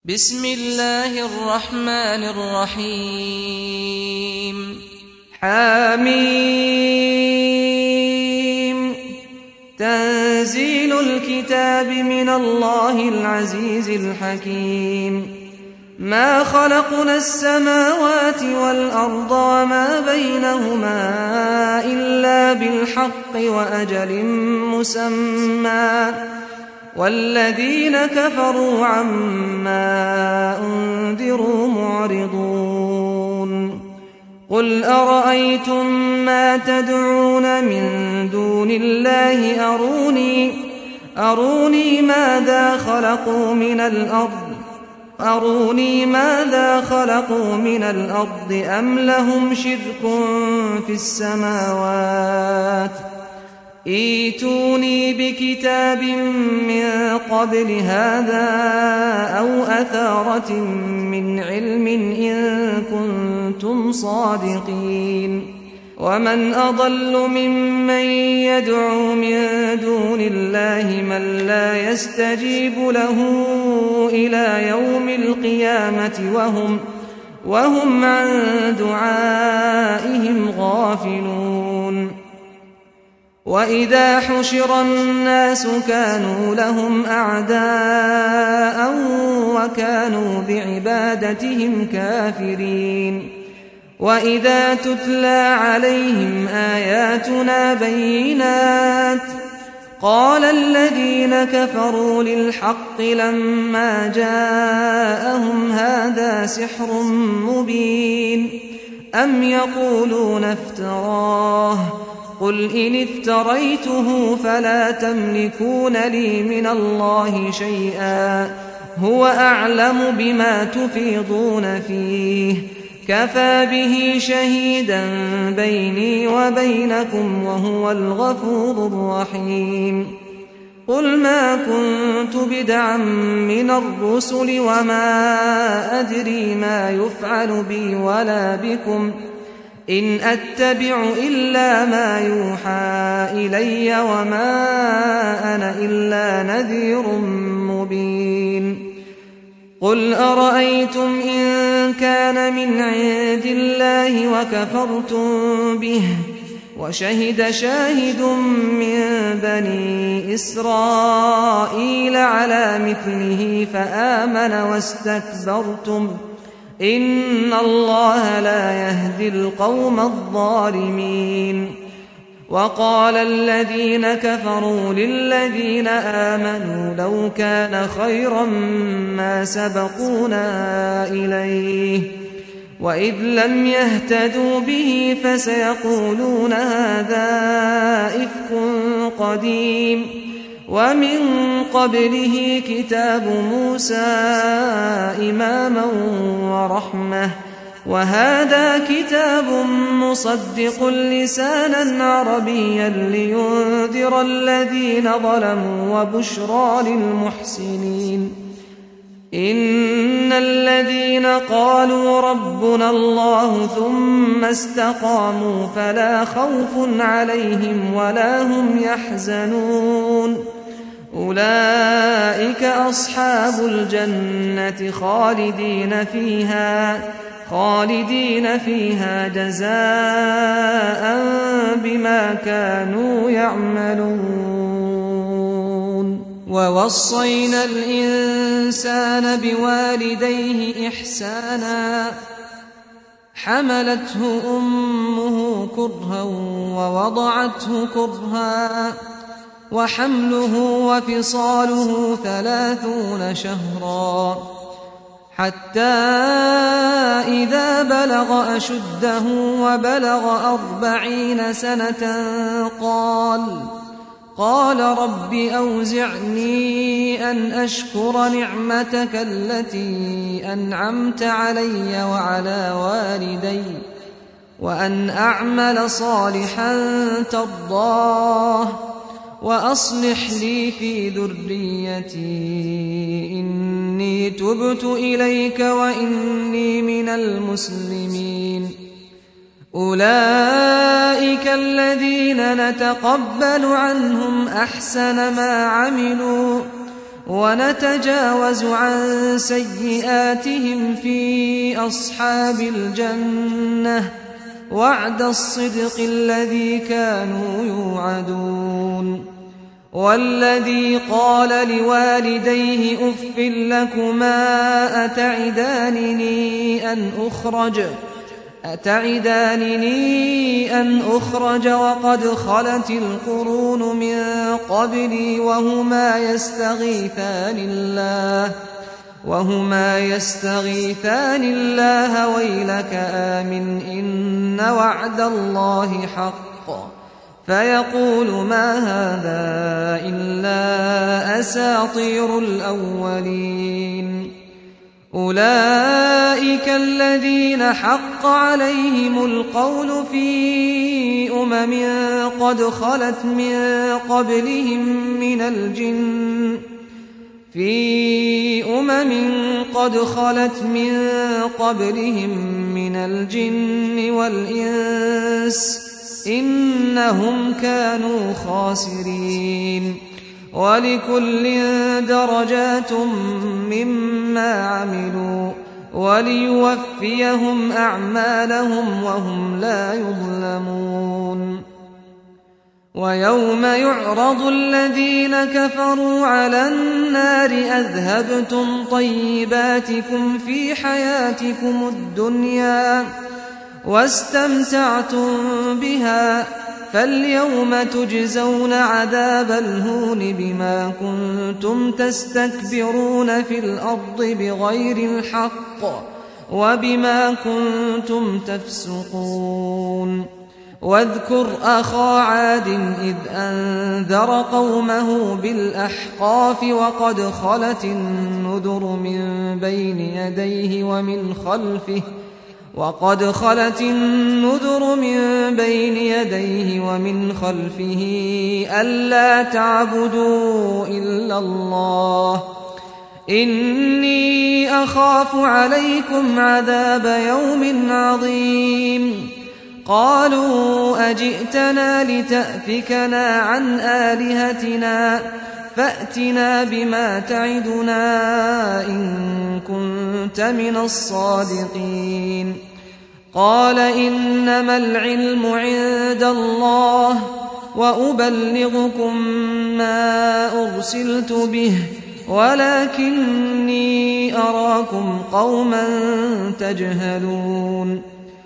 بسم الله الرحمن الرحيم حميم تنزيل الكتاب من الله العزيز الحكيم ما خلقنا السماوات والأرض وما بينهما إلا بالحق وأجل مسمى والذين كفروا عما أنذروا معرضون قل أرأيتم ما تدعون من دون الله أروني ماذا خلقوا من الأرض أم لهم شرك في السماوات ائتوني بكتاب من قبل هذا أو أثارة من علم إن كنتم صادقين ومن أضل ممن يدعو من دون الله من لا يستجيب له إلى يوم القيامة وهم عن دعائهم غافلون وإذا حشر الناس كانوا لهم أعداء وكانوا بعبادتهم كافرين وإذا تتلى عليهم آياتنا بينات قال الذين كفروا للحق لما جاءهم هذا سحر مبين أم يقولون افتراه قل إن افتريته فلا تملكون لي من الله شيئا هو أعلم بما تفيضون فيه كفى به شهيدا بيني وبينكم وهو الغفور الرحيم قل ما كنت بدعا من الرسل وما أدري ما يفعل بي ولا بكم إن أتبع إلا ما يوحى إلي وما أنا إلا نذير مبين قل أرأيتم إن كان من عند الله وكفرتم به وشهد شاهد من بني إسرائيل على مثله فآمن واستكبرتم إن الله لا يهدي القوم الظالمين وقال الذين كفروا للذين آمنوا لو كان خيرا ما سبقونا إليه وإذ لم يهتدوا به فسيقولون هذا إفك قديم ومن قبله كتاب موسى إماما ورحمة وهذا كتاب مصدق لسانا عربيا لينذر الذين ظلموا وبشرى للمحسنين إن الذين قالوا ربنا الله ثم استقاموا فلا خوف عليهم ولا هم يحزنون أولئك أصحاب الجنة خالدين فيها جزاء بما كانوا يعملون ووصينا الإنسان بوالديه إحسانا حملته أمه كرها ووضعته كرها وحمله وفصاله 30 شهرا حتى إذا بلغ أشده وبلغ 40 سنة قال رب أوزعني أن أشكر نعمتك التي أنعمت علي وعلى والدي وأن أعمل صالحا ترضاه وأصلح لي في ذريتي إني تبت إليك وإني من المسلمين أولئك الذين نتقبل عنهم أحسن ما عملوا ونتجاوز عن سيئاتهم في أصحاب الجنة وعد الصدق الذي كانوا يوعدون والذي قال لوالديه أف لكما أتعدانني أن أخرج وقد خلت القرون من قبلي وهما يستغيثان الله ويلك آمن إن وعد الله حق فيقول ما هذا إلا أساطير الأولين أولئك الذين حق عليهم القول في أمم قد خلت من قبلهم من الجن والإنس إنهم كانوا خاسرين ولكل درجات مما عملوا وليوفيهم أعمالهم وهم لا يظلمون ويوم يعرض الذين كفروا على النار أذهبتم طيباتكم في حياتكم الدنيا واستمتعتم بها فاليوم تجزون عذاب الهون بما كنتم تستكبرون في الأرض بغير الحق وبما كنتم تفسقون واذكر أخا عاد إذ أنذر قومه بالأحقاف وقد خلت النذر من بين يديه ومن خلفه ألا تعبدوا إلا الله إني أخاف عليكم عذاب يوم عظيم قالوا أجئتنا لتأفكنا عن آلهتنا فأتنا بما تعدنا إن كنت من الصادقين قال إنما العلم عند الله وأبلغكم ما أرسلت به ولكني أراكم قوما تجهلون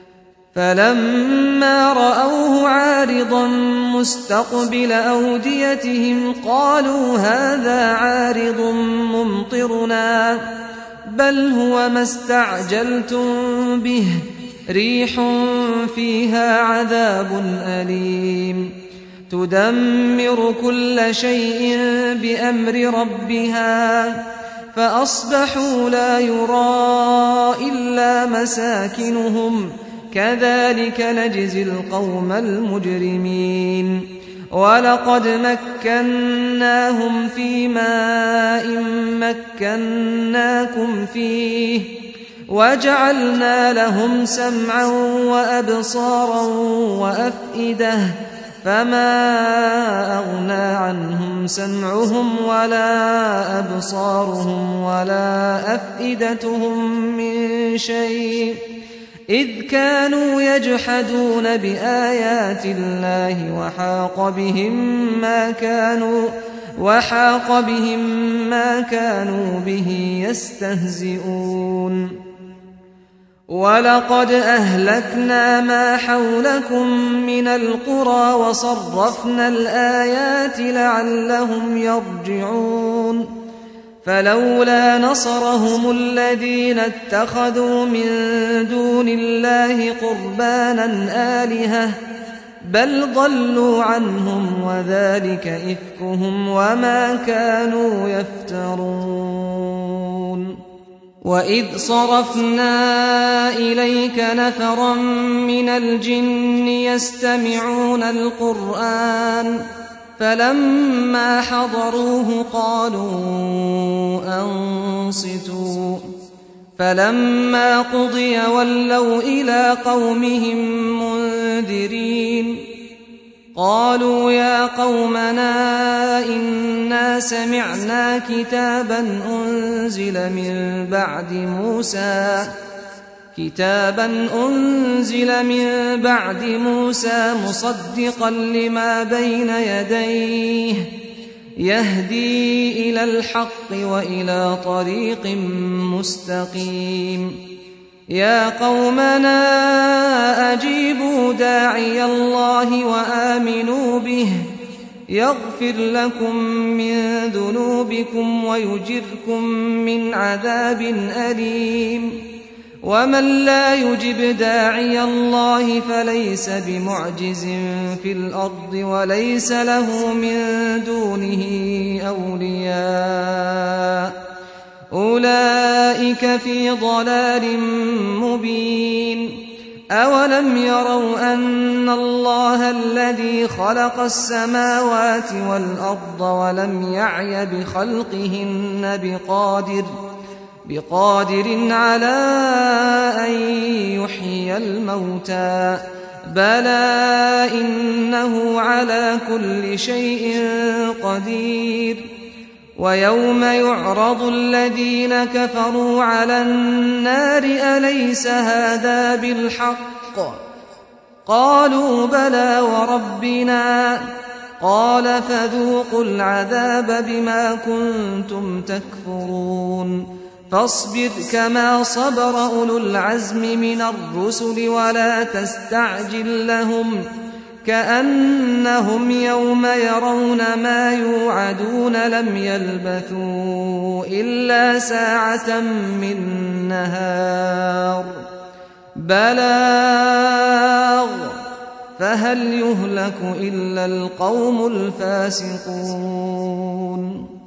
فلما رأوه عارضا مستقبل أوديتهم قالوا هذا عارض ممطرنا بل هو ما استعجلتم به ريح فيها عذاب أليم تدمر كل شيء بأمر ربها فأصبحوا لا يرى إلا مساكنهم كذلك نجزي القوم المجرمين ولقد مكناهم في ماء مكناكم فيه وجعلنا لهم سمعا وأبصارا وأفئدة فما أغنى عنهم سمعهم ولا أبصارهم ولا أفئدتهم من شيء إذ كانوا يجحدون بآيات الله وحاق بهم ما كانوا به يستهزئون ولقد أهلكنا ما حولكم من القرى وصرفنا الآيات لعلهم يرجعون فلولا نصرهم الذين اتخذوا من دون الله قربانا آلهة بل ضلوا عنهم وذلك إفكهم وما كانوا يفترون وإذ صرفنا إليك نفرا من الجن يستمعون القرآن فلما حضروه قالوا أنصتوا فلما قضي ولوا إلى قومهم منذرين قالوا يا قومنا إنا سمعنا كتابا أنزل من بعد موسى مصدقا لما بين يديه يهدي إلى الحق وإلى طريق مستقيم يا قومنا أجيبوا داعي الله وآمنوا به يغفر لكم من ذنوبكم ويجركم من عذاب أليم ومن لا يجب داعي الله فليس بمعجز في الأرض وليس له من دونه أولياء أولئك في ضلال مبين أولم يروا أن الله الذي خلق السماوات والأرض ولم يعي بخلقهن بقادر على أن يحيي الموتى بلى إنه على كل شيء قدير ويوم يعرض الذين كفروا على النار أليس هذا بالحق قالوا بلى وربنا قال فذوقوا العذاب بما كنتم تكفرون فاصبر كما صبر أولو العزم من الرسل ولا تستعجل لهم كأنهم يوم يرون ما يوعدون لم يلبثوا إلا ساعة من نهار بلاغ فهل يهلك إلا القوم الفاسقون